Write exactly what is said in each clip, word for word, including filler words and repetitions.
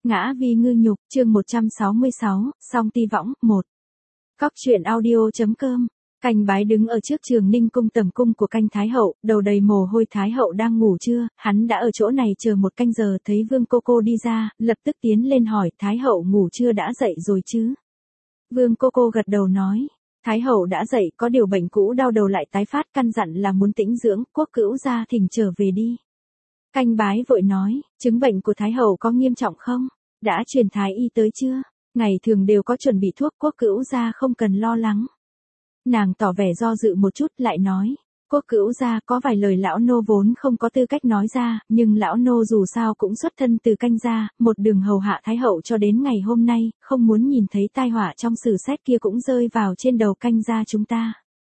Ngã vì ngư nhục, chương một trăm sáu mươi sáu, song ti võng, một. Cóc truyện audio.com. Canh bái đứng ở trước Trường Ninh cung tầm cung của canh Thái hậu, đầu đầy mồ hôi. Thái hậu đang ngủ trưa, hắn đã ở chỗ này chờ một canh giờ, thấy Vương cô cô đi ra, lập tức tiến lên hỏi, Thái hậu ngủ chưa, đã dậy rồi chứ? Vương cô cô gật đầu nói, Thái hậu đã dậy, có điều bệnh cũ đau đầu lại tái phát, căn dặn là muốn tĩnh dưỡng, Quốc cữu gia thỉnh trở về đi. Canh bái vội nói, chứng bệnh của Thái hậu có nghiêm trọng không? Đã truyền Thái y tới chưa? Ngày thường đều có chuẩn bị thuốc, Quốc cữu gia không cần lo lắng. Nàng tỏ vẻ do dự một chút, lại nói, Quốc cữu gia, có vài lời lão nô vốn không có tư cách nói ra, nhưng lão nô dù sao cũng xuất thân từ canh gia, một đường hầu hạ Thái hậu cho đến ngày hôm nay, không muốn nhìn thấy tai họa trong sử sách kia cũng rơi vào trên đầu canh gia chúng ta.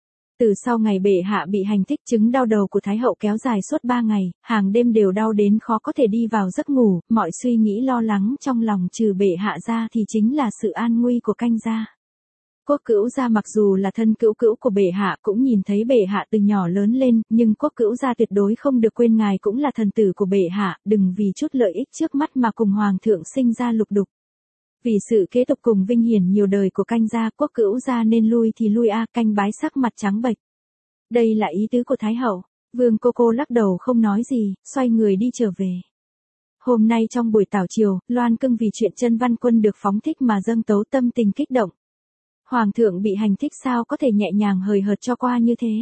Từ sau ngày bệ hạ bị hành thích, chứng đau đầu của Thái hậu kéo dài suốt ba ngày, hàng đêm đều đau đến khó có thể đi vào giấc ngủ, mọi suy nghĩ lo lắng trong lòng trừ bệ hạ ra thì chính là sự an nguy của canh gia. Quốc cữu gia mặc dù là thân cữu cữu của bệ hạ, cũng nhìn thấy bệ hạ từ nhỏ lớn lên, nhưng quốc cữu gia tuyệt đối không được quên ngài cũng là thần tử của bệ hạ, đừng vì chút lợi ích trước mắt mà cùng hoàng thượng sinh ra lục đục. Vì sự kế tục cùng vinh hiển nhiều đời của canh gia, quốc cữu gia nên lui thì lui a. Canh bái sắc mặt trắng bệch. Đây là ý tứ của Thái hậu. Vương cô cô lắc đầu không nói gì, xoay người đi trở về. Hôm nay trong buổi tảo triều, Loan Cưng vì chuyện Chân Văn Quân được phóng thích mà dâng tấu, tâm tình kích động. Hoàng thượng bị hành thích sao có thể nhẹ nhàng hời hợt cho qua như thế?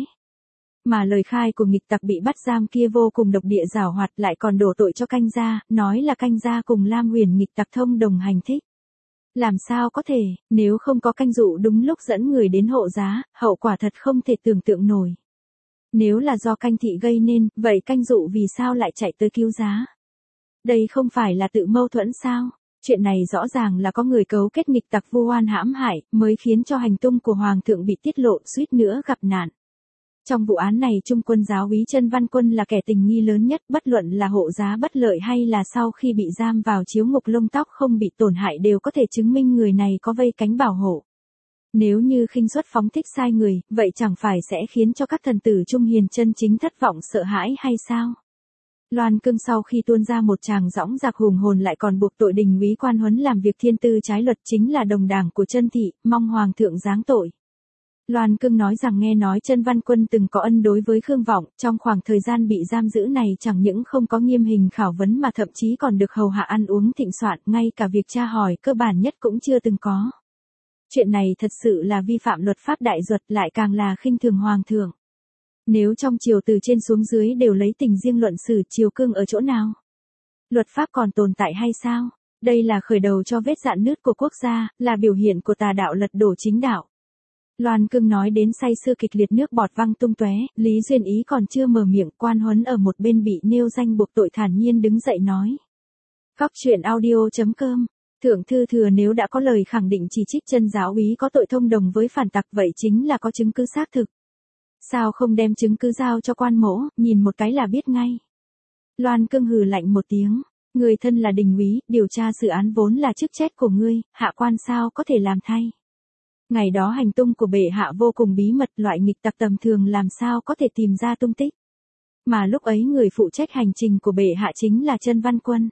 Mà lời khai của nghịch tặc bị bắt giam kia vô cùng độc địa giảo hoạt, lại còn đổ tội cho canh gia, nói là canh gia cùng Lam Huyền nghịch tặc thông đồng hành thích. Làm sao có thể, nếu không có canh dụ đúng lúc dẫn người đến hộ giá, hậu quả thật không thể tưởng tượng nổi. Nếu là do canh thị gây nên, vậy canh dụ vì sao lại chạy tới cứu giá? Đây không phải là tự mâu thuẫn sao? Chuyện này rõ ràng là có người cấu kết nghịch tặc vu oan hãm hại, mới khiến cho hành tung của hoàng thượng bị tiết lộ, suýt nữa gặp nạn. Trong vụ án này Trung quân giáo úy Chân Văn Quân là kẻ tình nghi lớn nhất, bất luận là hộ giá bất lợi hay là sau khi bị giam vào chiếu ngục lông tóc không bị tổn hại đều có thể chứng minh người này có vây cánh bảo hộ. Nếu như khinh suất phóng thích sai người, vậy chẳng phải sẽ khiến cho các thần tử trung hiền chân chính thất vọng sợ hãi hay sao? Loan Cưng sau khi tuôn ra một tràng dõng dạc hùng hồn lại còn buộc tội Đình úy Quan Huấn làm việc thiên tư trái luật, chính là đồng đảng của Chân thị, mong hoàng thượng giáng tội. Loan Cưng nói rằng nghe nói Chân Văn Quân từng có ân đối với Khương Vọng, trong khoảng thời gian bị giam giữ này chẳng những không có nghiêm hình khảo vấn mà thậm chí còn được hầu hạ ăn uống thịnh soạn, ngay cả việc tra hỏi cơ bản nhất cũng chưa từng có. Chuyện này thật sự là vi phạm luật pháp đại duật, lại càng là khinh thường hoàng thượng. Nếu trong triều từ trên xuống dưới đều lấy tình riêng luận xử, triều cương ở chỗ nào? Luật pháp còn tồn tại hay sao? Đây là khởi đầu cho vết rạn nứt của quốc gia, là biểu hiện của tà đạo lật đổ chính đạo. Loan Cưng nói đến say sưa kịch liệt, nước bọt văng tung tóe, Lý Duyên Ý còn chưa mở miệng, Quan Huấn ở một bên bị nêu danh buộc tội thản nhiên đứng dậy nói. Cóc truyện audio.com. Thượng thư thừa nếu đã có lời khẳng định chỉ trích Chân giáo úy có tội thông đồng với phản tặc, vậy chính là có chứng cứ xác thực. Sao không đem chứng cứ giao cho quan mỗ, nhìn một cái là biết ngay. Loan Cưng hừ lạnh một tiếng, người thân là Đình úy, điều tra sự án vốn là chức trách của ngươi, hạ quan sao có thể làm thay. Ngày đó hành tung của bệ hạ vô cùng bí mật, loại nghịch tặc tầm thường làm sao có thể tìm ra tung tích. Mà lúc ấy người phụ trách hành trình của bệ hạ chính là Chân Văn Quân.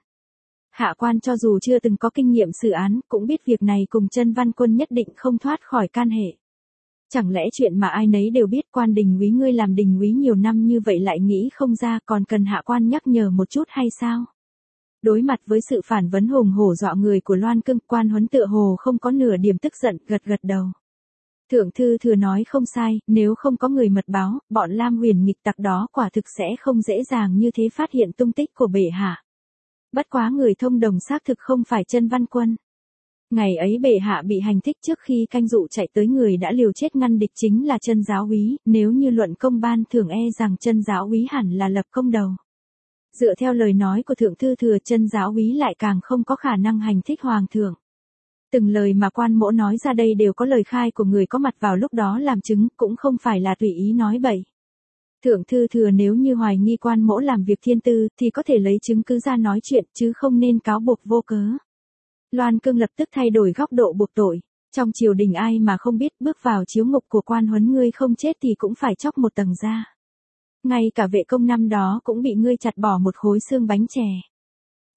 Hạ quan cho dù chưa từng có kinh nghiệm xử án, cũng biết việc này cùng Chân Văn Quân nhất định không thoát khỏi can hệ. Chẳng lẽ chuyện mà ai nấy đều biết, Quan Đình úy ngươi làm Đình úy nhiều năm như vậy lại nghĩ không ra, còn cần hạ quan nhắc nhở một chút hay sao? Đối mặt với sự phản vấn hùng hổ dọa người của Loan Cưng, Quan Huấn tựa hồ không có nửa điểm tức giận, gật gật đầu. Thượng thư thừa nói không sai, nếu không có người mật báo, bọn Lam Huyền nghịch tặc đó quả thực sẽ không dễ dàng như thế phát hiện tung tích của bệ hạ. Bất quá người thông đồng xác thực không phải Chân Văn Quân. Ngày ấy bệ hạ bị hành thích, trước khi canh dụ chạy tới người đã liều chết ngăn địch chính là Chân giáo úy, nếu như luận công ban thưởng e rằng Chân giáo úy hẳn là lập công đầu. Dựa theo lời nói của thượng thư thừa, Chân giáo úy lại càng không có khả năng hành thích hoàng thượng. Từng lời mà quan mỗ nói ra đây đều có lời khai của người có mặt vào lúc đó làm chứng, cũng không phải là tùy ý nói bậy. Thượng thư thừa nếu như hoài nghi quan mỗ làm việc thiên tư, thì có thể lấy chứng cứ ra nói chuyện, chứ không nên cáo buộc vô cớ. Loan Cưng lập tức thay đổi góc độ buộc tội. Trong triều đình ai mà không biết, bước vào chiếu ngục của Quan Huấn ngươi không chết thì cũng phải chóc một tầng da. Ngay cả vệ công năm đó cũng bị ngươi chặt bỏ một khối xương bánh chè.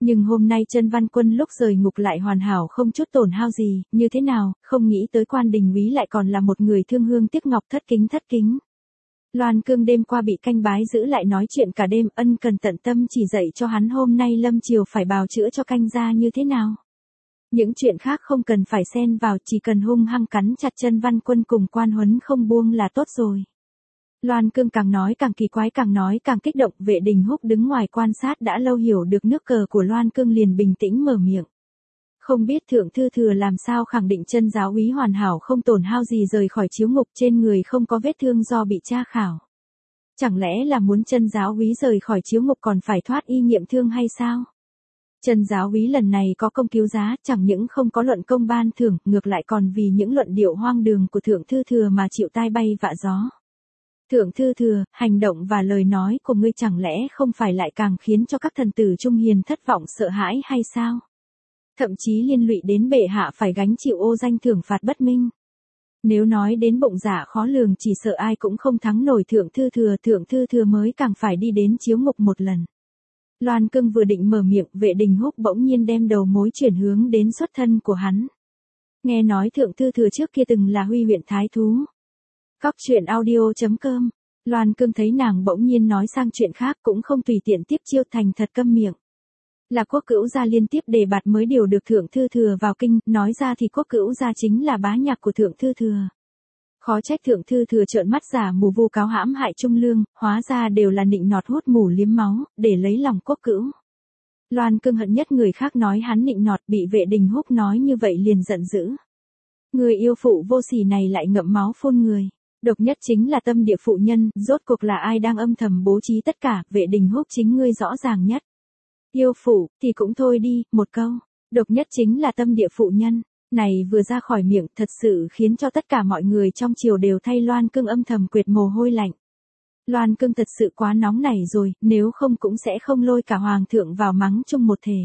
Nhưng hôm nay Chân Văn Quân lúc rời ngục lại hoàn hảo không chút tổn hao gì, như thế nào, không nghĩ tới Quan Đình Úy lại còn là một người thương hương tiếc ngọc, thất kính thất kính. Loan Cương đêm qua bị canh bái giữ lại nói chuyện cả đêm, ân cần tận tâm chỉ dạy cho hắn hôm nay lâm chiều phải bào chữa cho canh gia như thế nào. Những chuyện khác không cần phải xen vào, chỉ cần hung hăng cắn chặt Chân Văn Quân cùng Quan Huấn không buông là tốt rồi. Loan Cương càng nói càng kỳ quái, càng nói càng kích động. Vệ Đình Húc đứng ngoài quan sát đã lâu hiểu được nước cờ của Loan Cương liền bình tĩnh mở miệng. Không biết thượng thư thừa làm sao khẳng định Chân giáo úy hoàn hảo không tổn hao gì rời khỏi chiếu ngục, trên người không có vết thương do bị tra khảo. Chẳng lẽ là muốn Chân giáo úy rời khỏi chiếu ngục còn phải thoát y nghiệm thương hay sao? Chân giáo úy lần này có công cứu giá, chẳng những không có luận công ban thưởng, ngược lại còn vì những luận điệu hoang đường của thượng thư thừa mà chịu tai bay vạ gió. Thượng thư thừa, hành động và lời nói của ngươi chẳng lẽ không phải lại càng khiến cho các thần tử trung hiền thất vọng sợ hãi hay sao? Thậm chí liên lụy đến bệ hạ phải gánh chịu ô danh thưởng phạt bất minh. Nếu nói đến bụng dạ khó lường chỉ sợ ai cũng không thắng nổi thượng thư thừa, thượng thư thừa mới càng phải đi đến chiếu ngục một lần. Loan Cương vừa định mở miệng, Vệ Đình Húc bỗng nhiên đem đầu mối chuyển hướng đến xuất thân của hắn. Nghe nói thượng thư thừa trước kia từng là Huy huyện thái thú. Cóc truyện audio chấm com. Loan Cương thấy nàng bỗng nhiên nói sang chuyện khác cũng không tùy tiện tiếp chiêu, thành thật câm miệng. Là Quốc Cữu gia liên tiếp đề bạt mới điều được thượng thư thừa vào kinh, nói ra thì Quốc Cữu gia chính là bá nhạc của thượng thư thừa. Khó trách thượng thư thừa trợn mắt giả mù vu cáo hãm hại trung lương, hóa ra đều là nịnh nọt hút mù liếm máu, để lấy lòng Quốc Cữu. Loan Cương hận nhất người khác nói hắn nịnh nọt, bị Vệ Đình Húc nói như vậy liền giận dữ. Người yêu phụ vô sỉ này lại ngậm máu phun người. Độc nhất chính là tâm địa phụ nhân, rốt cuộc là ai đang âm thầm bố trí tất cả, Vệ Đình Húc chính ngươi rõ ràng nhất. Yêu phụ, thì cũng thôi đi, một câu. Độc nhất chính là tâm địa phụ nhân. Này vừa ra khỏi miệng thật sự khiến cho tất cả mọi người trong triều đều thay Loan Cương âm thầm quệt mồ hôi lạnh. Loan Cương thật sự quá nóng nảy rồi, nếu không cũng sẽ không lôi cả hoàng thượng vào mắng chung một thể.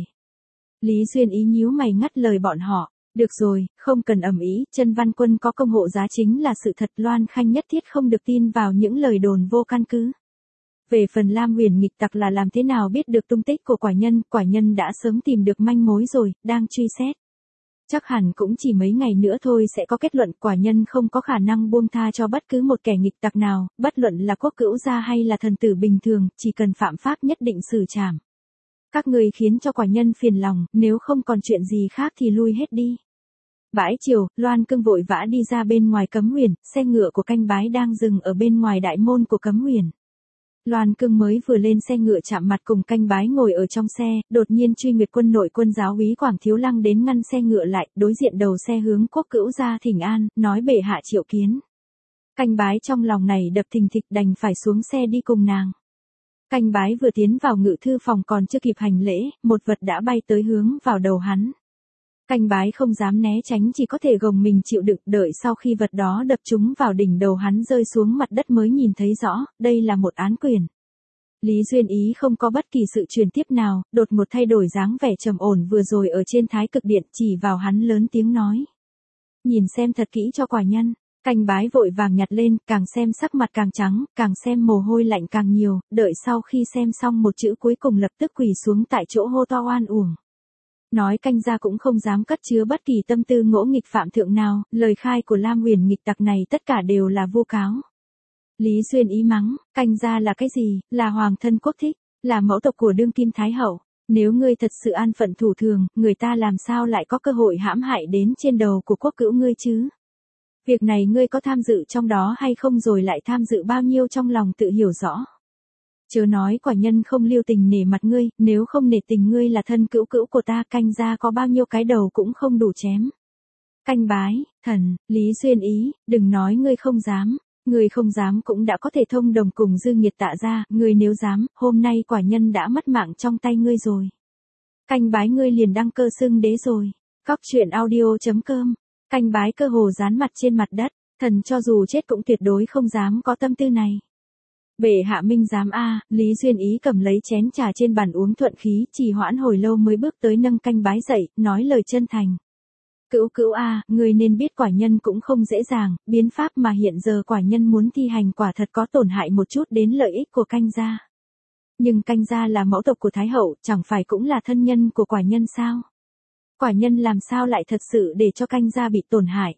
Lý Duyên Ý nhíu mày ngắt lời bọn họ. Được rồi, không cần ầm ĩ, Chân Văn Quân có công hộ giá chính là sự thật, Loan Khanh nhất thiết không được tin vào những lời đồn vô căn cứ. Về phần Lam Huyền nghịch tặc là làm thế nào biết được tung tích của quả nhân, quả nhân đã sớm tìm được manh mối rồi, đang truy xét. Chắc hẳn cũng chỉ mấy ngày nữa thôi sẽ có kết luận, quả nhân không có khả năng buông tha cho bất cứ một kẻ nghịch tặc nào, bất luận là Quốc Cữu gia hay là thần tử bình thường, chỉ cần phạm pháp nhất định xử trảm. Các người khiến cho quả nhân phiền lòng, nếu không còn chuyện gì khác thì lui hết đi. Bãi chiều, Loan Cương vội vã đi ra bên ngoài Cấm Huyền, xe ngựa của canh bái đang dừng ở bên ngoài đại môn của Cấm Huyền. Loan Cương mới vừa lên xe ngựa chạm mặt cùng canh bái ngồi ở trong xe, đột nhiên Truy Nguyệt quân nội quân giáo úy Quảng Thiếu Lăng đến ngăn xe ngựa lại, đối diện đầu xe hướng Quốc Cữu gia thỉnh an, nói bệ hạ triệu kiến. Canh bái trong lòng này đập thình thịch đành phải xuống xe đi cùng nàng. Canh bái vừa tiến vào ngự thư phòng còn chưa kịp hành lễ, một vật đã bay tới hướng vào đầu hắn. Canh bái không dám né tránh, chỉ có thể gồng mình chịu đựng, đợi sau khi vật đó đập trúng vào đỉnh đầu hắn rơi xuống mặt đất mới nhìn thấy rõ, đây là một án quyền. Lý Duyên Ý không có bất kỳ sự truyền tiếp nào, đột ngột thay đổi dáng vẻ trầm ổn vừa rồi ở trên Thái Cực Điện, chỉ vào hắn lớn tiếng nói. Nhìn xem thật kỹ cho quả nhân. Canh bái vội vàng nhặt lên, càng xem sắc mặt càng trắng, càng xem mồ hôi lạnh càng nhiều, đợi sau khi xem xong một chữ cuối cùng lập tức quỳ xuống tại chỗ hô to oan uổng. Nói canh gia cũng không dám cất chứa bất kỳ tâm tư ngỗ nghịch phạm thượng nào, lời khai của Lam Huyền nghịch tặc này tất cả đều là vu cáo. Lý Duyên Ý mắng, canh gia là cái gì, là hoàng thân quốc thích, là mẫu tộc của đương kim thái hậu, nếu ngươi thật sự an phận thủ thường, người ta làm sao lại có cơ hội hãm hại đến trên đầu của Quốc Cữu ngươi chứ? Việc này ngươi có tham dự trong đó hay không, rồi lại tham dự bao nhiêu trong lòng tự hiểu rõ. Chớ nói quả nhân không lưu tình nể mặt ngươi, nếu không nể tình ngươi là thân cữu cữu của ta, canh gia có bao nhiêu cái đầu cũng không đủ chém. Canh bái, thần, Lý Duyên Ý, đừng nói ngươi không dám, ngươi không dám cũng đã có thể thông đồng cùng Dư Nghiệt Tạ gia, ngươi nếu dám, hôm nay quả nhân đã mất mạng trong tay ngươi rồi. Canh bái ngươi liền đăng cơ xưng đế rồi. Cóc truyện audio chấm com. Canh bái cơ hồ dán mặt trên mặt đất, thần cho dù chết cũng tuyệt đối không dám có tâm tư này. Bệ hạ minh dám a. Lý Duyên Ý cầm lấy chén trà trên bàn uống thuận khí, trì hoãn hồi lâu mới bước tới nâng canh bái dậy, nói lời chân thành. Cữu cữu a, người nên biết quả nhân cũng không dễ dàng, biến pháp mà hiện giờ quả nhân muốn thi hành quả thật có tổn hại một chút đến lợi ích của canh gia. Nhưng canh gia là mẫu tộc của Thái hậu, chẳng phải cũng là thân nhân của quả nhân sao? Quả nhân làm sao lại thật sự để cho canh gia bị tổn hại?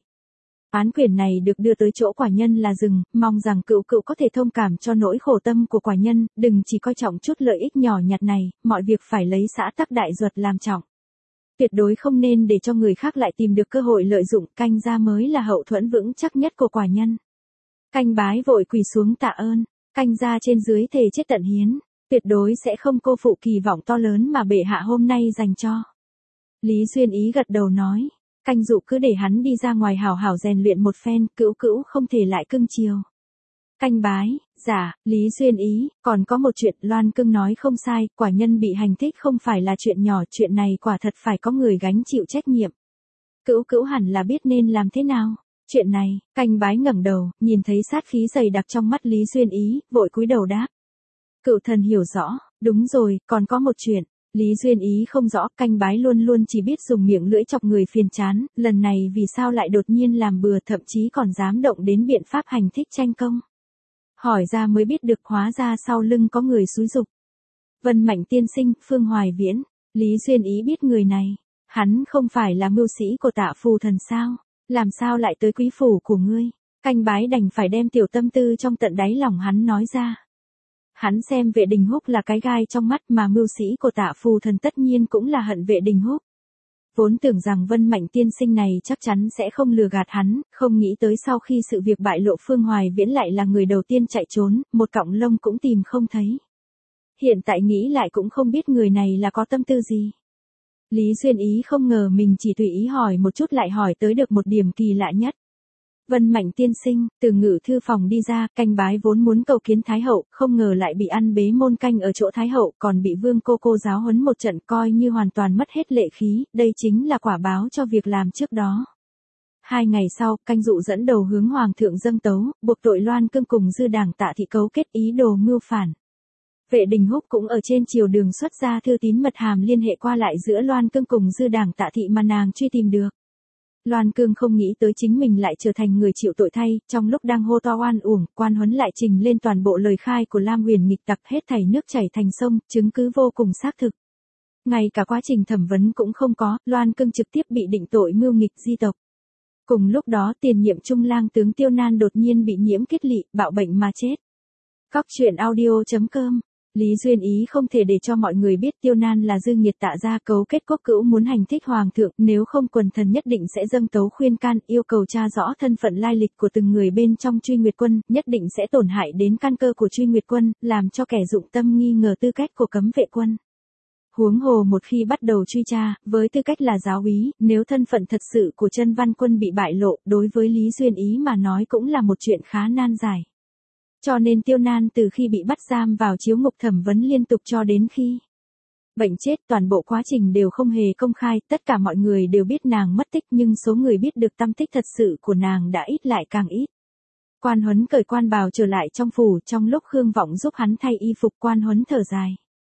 Án quyền này được đưa tới chỗ quả nhân là rừng, mong rằng cựu cựu có thể thông cảm cho nỗi khổ tâm của quả nhân, đừng chỉ coi trọng chút lợi ích nhỏ nhặt này, mọi việc phải lấy xã tắc đại duật làm trọng. Tuyệt đối không nên để cho người khác lại tìm được cơ hội lợi dụng, canh gia mới là hậu thuẫn vững chắc nhất của quả nhân. Canh bái vội quỳ xuống tạ ơn, canh gia trên dưới thề chết tận hiến, tuyệt đối sẽ không cô phụ kỳ vọng to lớn mà bệ hạ hôm nay dành cho. Lý Duyên Ý gật đầu nói, canh dụ cứ để hắn đi ra ngoài hảo hảo rèn luyện một phen, cữu cữu không thể lại cưng chiều. Canh bái, dạ, Lý Duyên Ý, còn có một chuyện, Loan Cưng nói không sai, quả nhân bị hành thích không phải là chuyện nhỏ, chuyện này quả thật phải có người gánh chịu trách nhiệm. Cữu cữu hẳn là biết nên làm thế nào. Chuyện này, canh bái ngẩng đầu, nhìn thấy sát khí dày đặc trong mắt Lý Duyên Ý, vội cúi đầu đáp. Cựu thần hiểu rõ, đúng rồi, còn có một chuyện. Lý Duyên Ý không rõ, canh bái luôn luôn chỉ biết dùng miệng lưỡi chọc người phiền chán, lần này vì sao lại đột nhiên làm bừa, thậm chí còn dám động đến biện pháp hành thích tranh công. Hỏi ra mới biết được, hóa ra sau lưng có người xúi giục. Vân Mạnh tiên sinh, Phương Hoài Viễn, Lý Duyên Ý biết người này, hắn không phải là mưu sĩ của Tạ phù thần sao, làm sao lại tới quý phủ của ngươi? Canh bái đành phải đem tiểu tâm tư trong tận đáy lòng hắn nói ra. Hắn xem Vệ Đình Húc là cái gai trong mắt, mà mưu sĩ của Tạ phù thần tất nhiên cũng là hận Vệ Đình Húc. Vốn tưởng rằng Vân Mạnh tiên sinh này chắc chắn sẽ không lừa gạt hắn, không nghĩ tới sau khi sự việc bại lộ Phương Hoài Viễn lại là người đầu tiên chạy trốn, một cọng lông cũng tìm không thấy. Hiện tại nghĩ lại cũng không biết người này là có tâm tư gì. Lý Duyên Ý không ngờ mình chỉ tùy ý hỏi một chút lại hỏi tới được một điểm kỳ lạ nhất. Vân Mạnh tiên sinh, từ ngự thư phòng đi ra, canh bái vốn muốn cầu kiến Thái hậu, không ngờ lại bị ăn bế môn canh ở chỗ Thái hậu, còn bị Vương cô cô giáo huấn một trận, coi như hoàn toàn mất hết lệ khí, đây chính là quả báo cho việc làm trước đó. Hai ngày sau, canh dụ dẫn đầu hướng hoàng thượng dâng tấu, buộc tội Loan Cương cùng dư đảng Tạ thị cấu kết ý đồ mưu phản. Vệ Đình Húc cũng ở trên triều đường xuất ra thư tín mật hàm liên hệ qua lại giữa Loan Cương cùng dư đảng Tạ thị mà nàng truy tìm được. Loan Cương không nghĩ tới chính mình lại trở thành người chịu tội thay, trong lúc đang hô to oan uổng, quan huấn lại trình lên toàn bộ lời khai của Lam Huyền nghịch tặc, hết thảy nước chảy thành sông, chứng cứ vô cùng xác thực. Ngay cả quá trình thẩm vấn cũng không có, Loan Cương trực tiếp bị định tội mưu nghịch di tộc. Cùng lúc đó, tiền nhiệm trung lang tướng Tiêu Nan đột nhiên bị nhiễm kết lị, bạo bệnh mà chết. Cóc truyện audio chấm com. Lý Duyên Ý không thể để cho mọi người biết Tiêu Nan là dư nghiệt Tạ gia cấu kết quốc cữu muốn hành thích hoàng thượng, nếu không quần thần nhất định sẽ dâng tấu khuyên can, yêu cầu tra rõ thân phận lai lịch của từng người bên trong Truy Nguyệt quân, nhất định sẽ tổn hại đến căn cơ của Truy Nguyệt quân, làm cho kẻ dụng tâm nghi ngờ tư cách của cấm vệ quân. Huống hồ một khi bắt đầu truy tra, với tư cách là giáo úy, nếu thân phận thật sự của Chân Văn Quân bị bại lộ, đối với Lý Duyên Ý mà nói cũng là một chuyện khá nan giải. Cho nên Tiêu Nan từ khi bị bắt giam vào chiếu ngục thẩm vấn liên tục cho đến khi bệnh chết, toàn bộ quá trình đều không hề công khai, tất cả mọi người đều biết nàng mất tích, nhưng số người biết được tăm tích thật sự của nàng đã ít lại càng ít. Quan Huấn cởi quan bào trở lại trong phủ, trong lúc Khương Vọng giúp hắn thay y phục, Quan Huấn thở dài.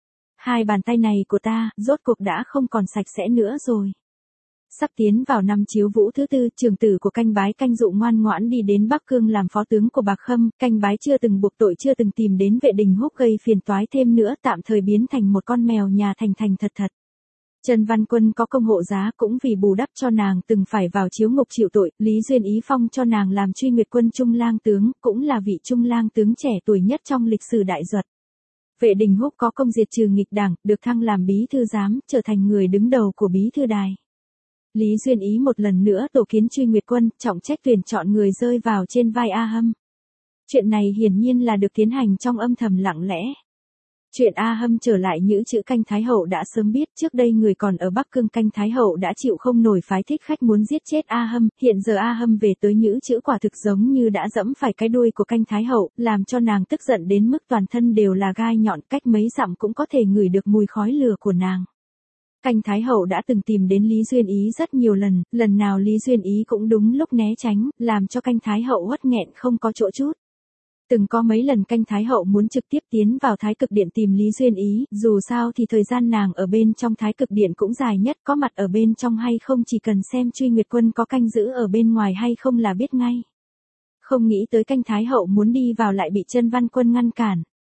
Hai bàn tay này của ta, rốt cuộc đã không còn sạch sẽ nữa rồi. Sắp tiến vào năm chiếu vũ thứ tư, trường tử của canh bái canh dụ ngoan ngoãn đi đến Bắc Cương làm phó tướng của Bạc Khâm, canh bái chưa từng buộc tội, chưa từng tìm đến Vệ Đình Húc gây phiền toái thêm nữa, tạm thời biến thành một con mèo nhà thành thành thật thật. Trần Văn Quân có công hộ giá, cũng vì bù đắp cho nàng từng phải vào chiếu ngục chịu tội, Lý Duyên Ý phong cho nàng làm Truy Nguyệt quân trung lang tướng, cũng là vị trung lang tướng trẻ tuổi nhất trong lịch sử đại duật. Vệ Đình Húc có công diệt trừ nghịch đảng, được thăng làm bí thư giám, trở thành người đứng đầu của bí thư đài. Lý Duyên Ý một lần nữa tổ kiến Truy Nguyệt quân, trọng trách tuyển chọn người rơi vào trên vai A Hâm. Chuyện này hiển nhiên là được tiến hành trong âm thầm lặng lẽ. Chuyện A Hâm trở lại Nhữ Chữ canh Thái hậu đã sớm biết, trước đây người còn ở Bắc Cương canh Thái hậu đã chịu không nổi phái thích khách muốn giết chết A Hâm, hiện giờ A Hâm về tới Nhữ Chữ quả thực giống như đã dẫm phải cái đuôi của canh Thái hậu, làm cho nàng tức giận đến mức toàn thân đều là gai nhọn, cách mấy dặm cũng có thể ngửi được mùi khói lửa của nàng. Canh Thái hậu đã từng tìm đến Lý Duyên Ý rất nhiều lần, lần nào Lý Duyên Ý cũng đúng lúc né tránh, làm cho canh Thái hậu uất nghẹn không có chỗ chút. Từng có mấy lần canh Thái hậu muốn trực tiếp tiến vào Thái Cực Điện tìm Lý Duyên Ý, dù sao thì thời gian nàng ở bên trong Thái Cực Điện cũng dài nhất, có mặt ở bên trong hay không chỉ cần xem Truy Nguyệt quân có canh giữ ở bên ngoài hay không là biết ngay. Không nghĩ tới canh Thái hậu muốn đi vào lại bị Chân Văn Quân ngăn cản.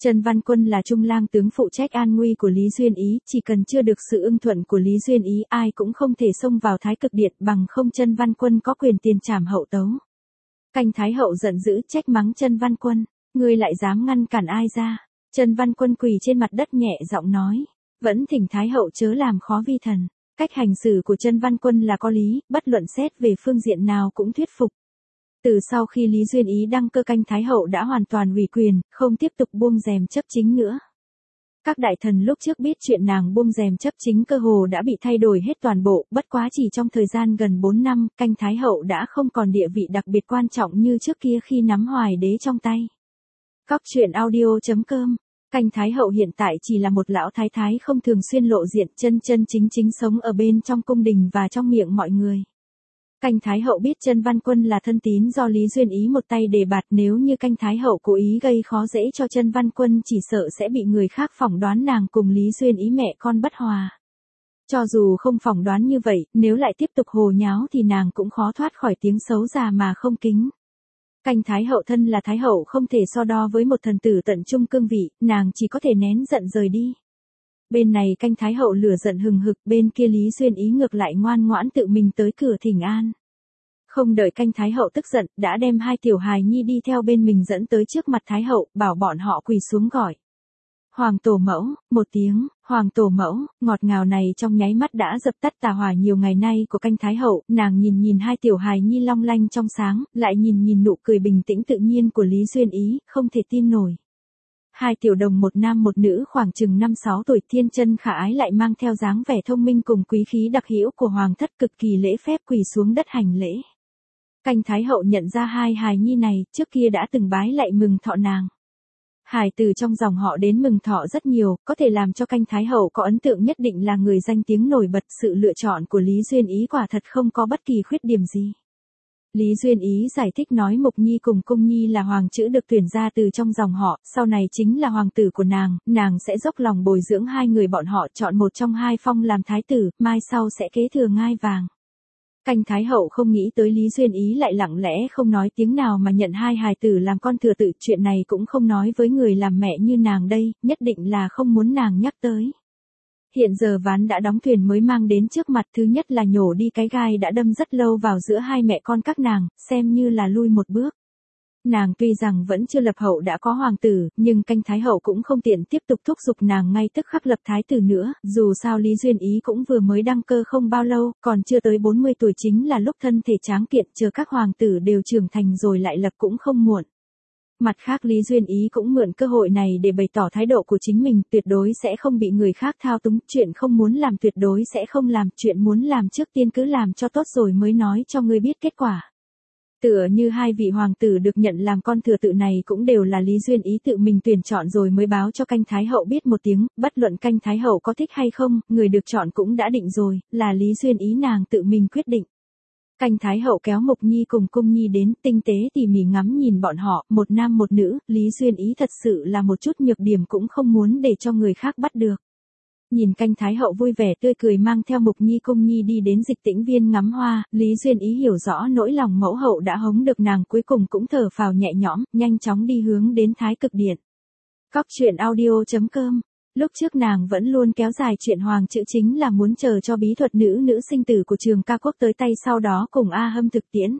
Trần Văn Quân là trung lang tướng phụ trách an nguy của Lý Duyên Ý, chỉ cần chưa được sự ưng thuận của Lý Duyên Ý ai cũng không thể xông vào Thái Cực Điện bằng không Trần Văn Quân có quyền tiền trảm hậu tấu. Canh Thái Hậu giận dữ trách mắng Trần Văn Quân, ngươi lại dám ngăn cản ai ra. Trần Văn Quân quỳ trên mặt đất nhẹ giọng nói, vẫn thỉnh Thái Hậu chớ làm khó vi thần. Cách hành xử của Trần Văn Quân là có lý, bất luận xét về phương diện nào cũng thuyết phục. Từ sau khi Lý Duyên Ý đăng cơ canh Thái Hậu đã hoàn toàn ủy quyền, không tiếp tục buông rèm chấp chính nữa. Các đại thần lúc trước biết chuyện nàng buông rèm chấp chính cơ hồ đã bị thay đổi hết toàn bộ, bất quá chỉ trong thời gian gần bốn năm, canh Thái Hậu đã không còn địa vị đặc biệt quan trọng như trước kia khi nắm Hoài Đế trong tay. Cóc truyện audio chấm com. Canh Thái Hậu hiện tại chỉ là một lão thái thái không thường xuyên lộ diện, chân chân chính chính sống ở bên trong cung đình và trong miệng mọi người. Canh Thái Hậu biết Trần Văn Quân là thân tín do Lý Duyên Ý một tay đề bạt, nếu như canh Thái Hậu cố ý gây khó dễ cho Trần Văn Quân chỉ sợ sẽ bị người khác phỏng đoán nàng cùng Lý Duyên Ý mẹ con bất hòa. Cho dù không phỏng đoán như vậy, nếu lại tiếp tục hồ nháo thì nàng cũng khó thoát khỏi tiếng xấu già mà không kính. Canh Thái Hậu thân là Thái Hậu không thể so đo với một thần tử tận trung cương vị, nàng chỉ có thể nén giận rời đi. Bên này canh Thái Hậu lửa giận hừng hực, bên kia Lý Duyên Ý ngược lại ngoan ngoãn tự mình tới cửa thỉnh an. Không đợi canh Thái Hậu tức giận, đã đem hai tiểu hài nhi đi theo bên mình dẫn tới trước mặt Thái Hậu, bảo bọn họ quỳ xuống gọi. Hoàng tổ mẫu, một tiếng, Hoàng tổ mẫu, ngọt ngào này trong nháy mắt đã dập tắt tà hỏa nhiều ngày nay của canh Thái Hậu, nàng nhìn nhìn hai tiểu hài nhi long lanh trong sáng, lại nhìn nhìn nụ cười bình tĩnh tự nhiên của Lý Duyên Ý, không thể tin nổi. Hai tiểu đồng một nam một nữ khoảng chừng năm sáu tuổi thiên chân khả ái lại mang theo dáng vẻ thông minh cùng quý khí đặc hữu của hoàng thất cực kỳ lễ phép quỳ xuống đất hành lễ. Canh Thái Hậu nhận ra hai hài nhi này, trước kia đã từng bái lạy mừng thọ nàng. Hài từ trong dòng họ đến mừng thọ rất nhiều, có thể làm cho canh Thái Hậu có ấn tượng nhất định là người danh tiếng nổi bật, sự lựa chọn của Lý Duyên Ý quả thật không có bất kỳ khuyết điểm gì. Lý Duyên Ý giải thích nói Mục Nhi cùng Cung Nhi là hoàng chữ được tuyển ra từ trong dòng họ, sau này chính là hoàng tử của nàng, nàng sẽ dốc lòng bồi dưỡng hai người bọn họ, chọn một trong hai phong làm thái tử, mai sau sẽ kế thừa ngai vàng. Canh Thái Hậu không nghĩ tới Lý Duyên Ý lại lặng lẽ không nói tiếng nào mà nhận hai hài tử làm con thừa tự, chuyện này cũng không nói với người làm mẹ như nàng đây, nhất định là không muốn nàng nhắc tới. Hiện giờ ván đã đóng thuyền mới mang đến trước mặt, thứ nhất là nhổ đi cái gai đã đâm rất lâu vào giữa hai mẹ con các nàng, xem như là lui một bước. Nàng tuy rằng vẫn chưa lập hậu đã có hoàng tử, nhưng canh Thái Hậu cũng không tiện tiếp tục thúc giục nàng ngay tức khắc lập thái tử nữa, dù sao Lý Duyên Ý cũng vừa mới đăng cơ không bao lâu, còn chưa tới bốn mươi tuổi chính là lúc thân thể tráng kiện, chờ các hoàng tử đều trưởng thành rồi lại lập cũng không muộn. Mặt khác Lý Duyên Ý cũng mượn cơ hội này để bày tỏ thái độ của chính mình, tuyệt đối sẽ không bị người khác thao túng, chuyện không muốn làm tuyệt đối sẽ không làm, chuyện muốn làm trước tiên cứ làm cho tốt rồi mới nói cho ngươi biết kết quả. Tựa như hai vị hoàng tử được nhận làm con thừa tự này cũng đều là Lý Duyên Ý tự mình tuyển chọn rồi mới báo cho canh Thái Hậu biết một tiếng, bất luận canh Thái Hậu có thích hay không, người được chọn cũng đã định rồi, là Lý Duyên Ý nàng tự mình quyết định. Canh Thái Hậu kéo Mục Nhi cùng Cung Nhi đến, tinh tế tỉ mỉ ngắm nhìn bọn họ, một nam một nữ, Lý Duyên Ý thật sự là một chút nhược điểm cũng không muốn để cho người khác bắt được. Nhìn canh Thái Hậu vui vẻ tươi cười mang theo Mục Nhi Cung Nhi đi đến Dịch Tĩnh Viên ngắm hoa, Lý Duyên Ý hiểu rõ nỗi lòng mẫu hậu đã hống được nàng, cuối cùng cũng thở phào nhẹ nhõm, nhanh chóng đi hướng đến Thái Cực Điện. Cóc truyện audio chấm com. Lúc trước nàng vẫn luôn kéo dài chuyện hoàng chữ chính là muốn chờ cho bí thuật nữ nữ sinh tử của Trường Ca Quốc tới tay sau đó cùng A Hâm thực tiễn.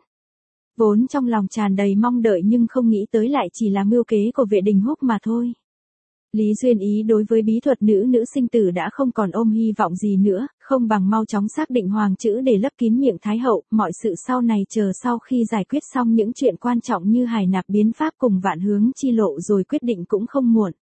Vốn trong lòng tràn đầy mong đợi nhưng không nghĩ tới lại chỉ là mưu kế của Vệ Đình Húc mà thôi. Lý Duyên Ý đối với bí thuật nữ nữ sinh tử đã không còn ôm hy vọng gì nữa, không bằng mau chóng xác định hoàng chữ để lấp kín miệng Thái Hậu, mọi sự sau này chờ sau khi giải quyết xong những chuyện quan trọng như hải nạp biến pháp cùng vạn hướng chi lộ rồi quyết định cũng không muộn.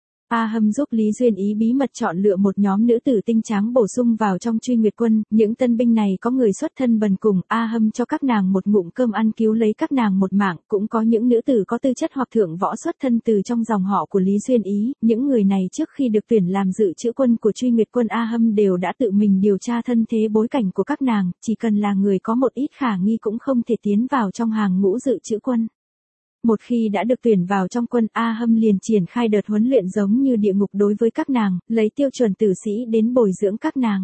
A Hâm giúp Lý Duyên Ý bí mật chọn lựa một nhóm nữ tử tinh tráng bổ sung vào trong Truy Nguyệt quân, những tân binh này có người xuất thân bần cùng, A Hâm cho các nàng một ngụm cơm ăn cứu lấy các nàng một mạng, cũng có những nữ tử có tư chất hoặc thượng võ xuất thân từ trong dòng họ của Lý Duyên Ý, những người này trước khi được tuyển làm dự trữ quân của Truy Nguyệt quân A Hâm đều đã tự mình điều tra thân thế bối cảnh của các nàng, chỉ cần là người có một ít khả nghi cũng không thể tiến vào trong hàng ngũ dự trữ quân. Một khi đã được tuyển vào trong quân, A Hâm liền triển khai đợt huấn luyện giống như địa ngục đối với các nàng, lấy tiêu chuẩn tử sĩ đến bồi dưỡng các nàng.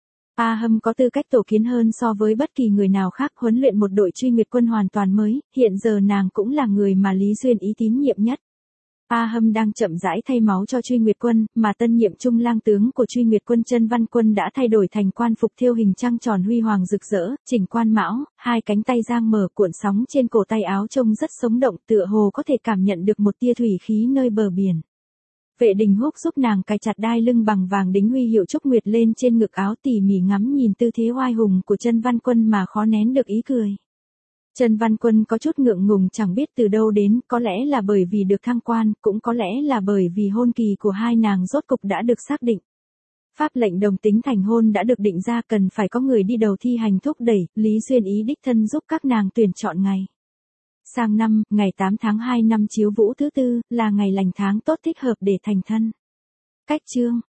A Hâm có tư cách tổ kiến hơn so với bất kỳ người nào khác, huấn luyện một đội Truy Nguyệt quân hoàn toàn mới, hiện giờ nàng cũng là người mà Lý Duyên Ý tín nhiệm nhất. A Hâm đang chậm rãi thay máu cho Truy Nguyệt Quân, mà tân nhiệm trung lang tướng của Truy Nguyệt Quân Chân Văn Quân đã thay đổi thành quan phục thêu hình trăng tròn huy hoàng rực rỡ, chỉnh quan mão, hai cánh tay giang mở cuộn sóng trên cổ tay áo trông rất sống động, tựa hồ có thể cảm nhận được một tia thủy khí nơi bờ biển. Vệ Đình Húc giúp nàng cài chặt đai lưng bằng vàng đính huy hiệu Trúc Nguyệt lên trên ngực áo, tỉ mỉ ngắm nhìn tư thế oai hùng của Chân Văn Quân mà khó nén được ý cười. Chân Văn Quân có chút ngượng ngùng chẳng biết từ đâu đến, có lẽ là bởi vì được thăng quan, cũng có lẽ là bởi vì hôn kỳ của hai nàng rốt cục đã được xác định. Pháp lệnh đồng tính thành hôn đã được định ra, cần phải có người đi đầu thi hành thúc đẩy, Lý Duyên ý đích thân giúp các nàng tuyển chọn ngày. Sang năm, ngày tám tháng hai năm Chiếu Vũ thứ tư, là ngày lành tháng tốt thích hợp để thành thân. Cách chương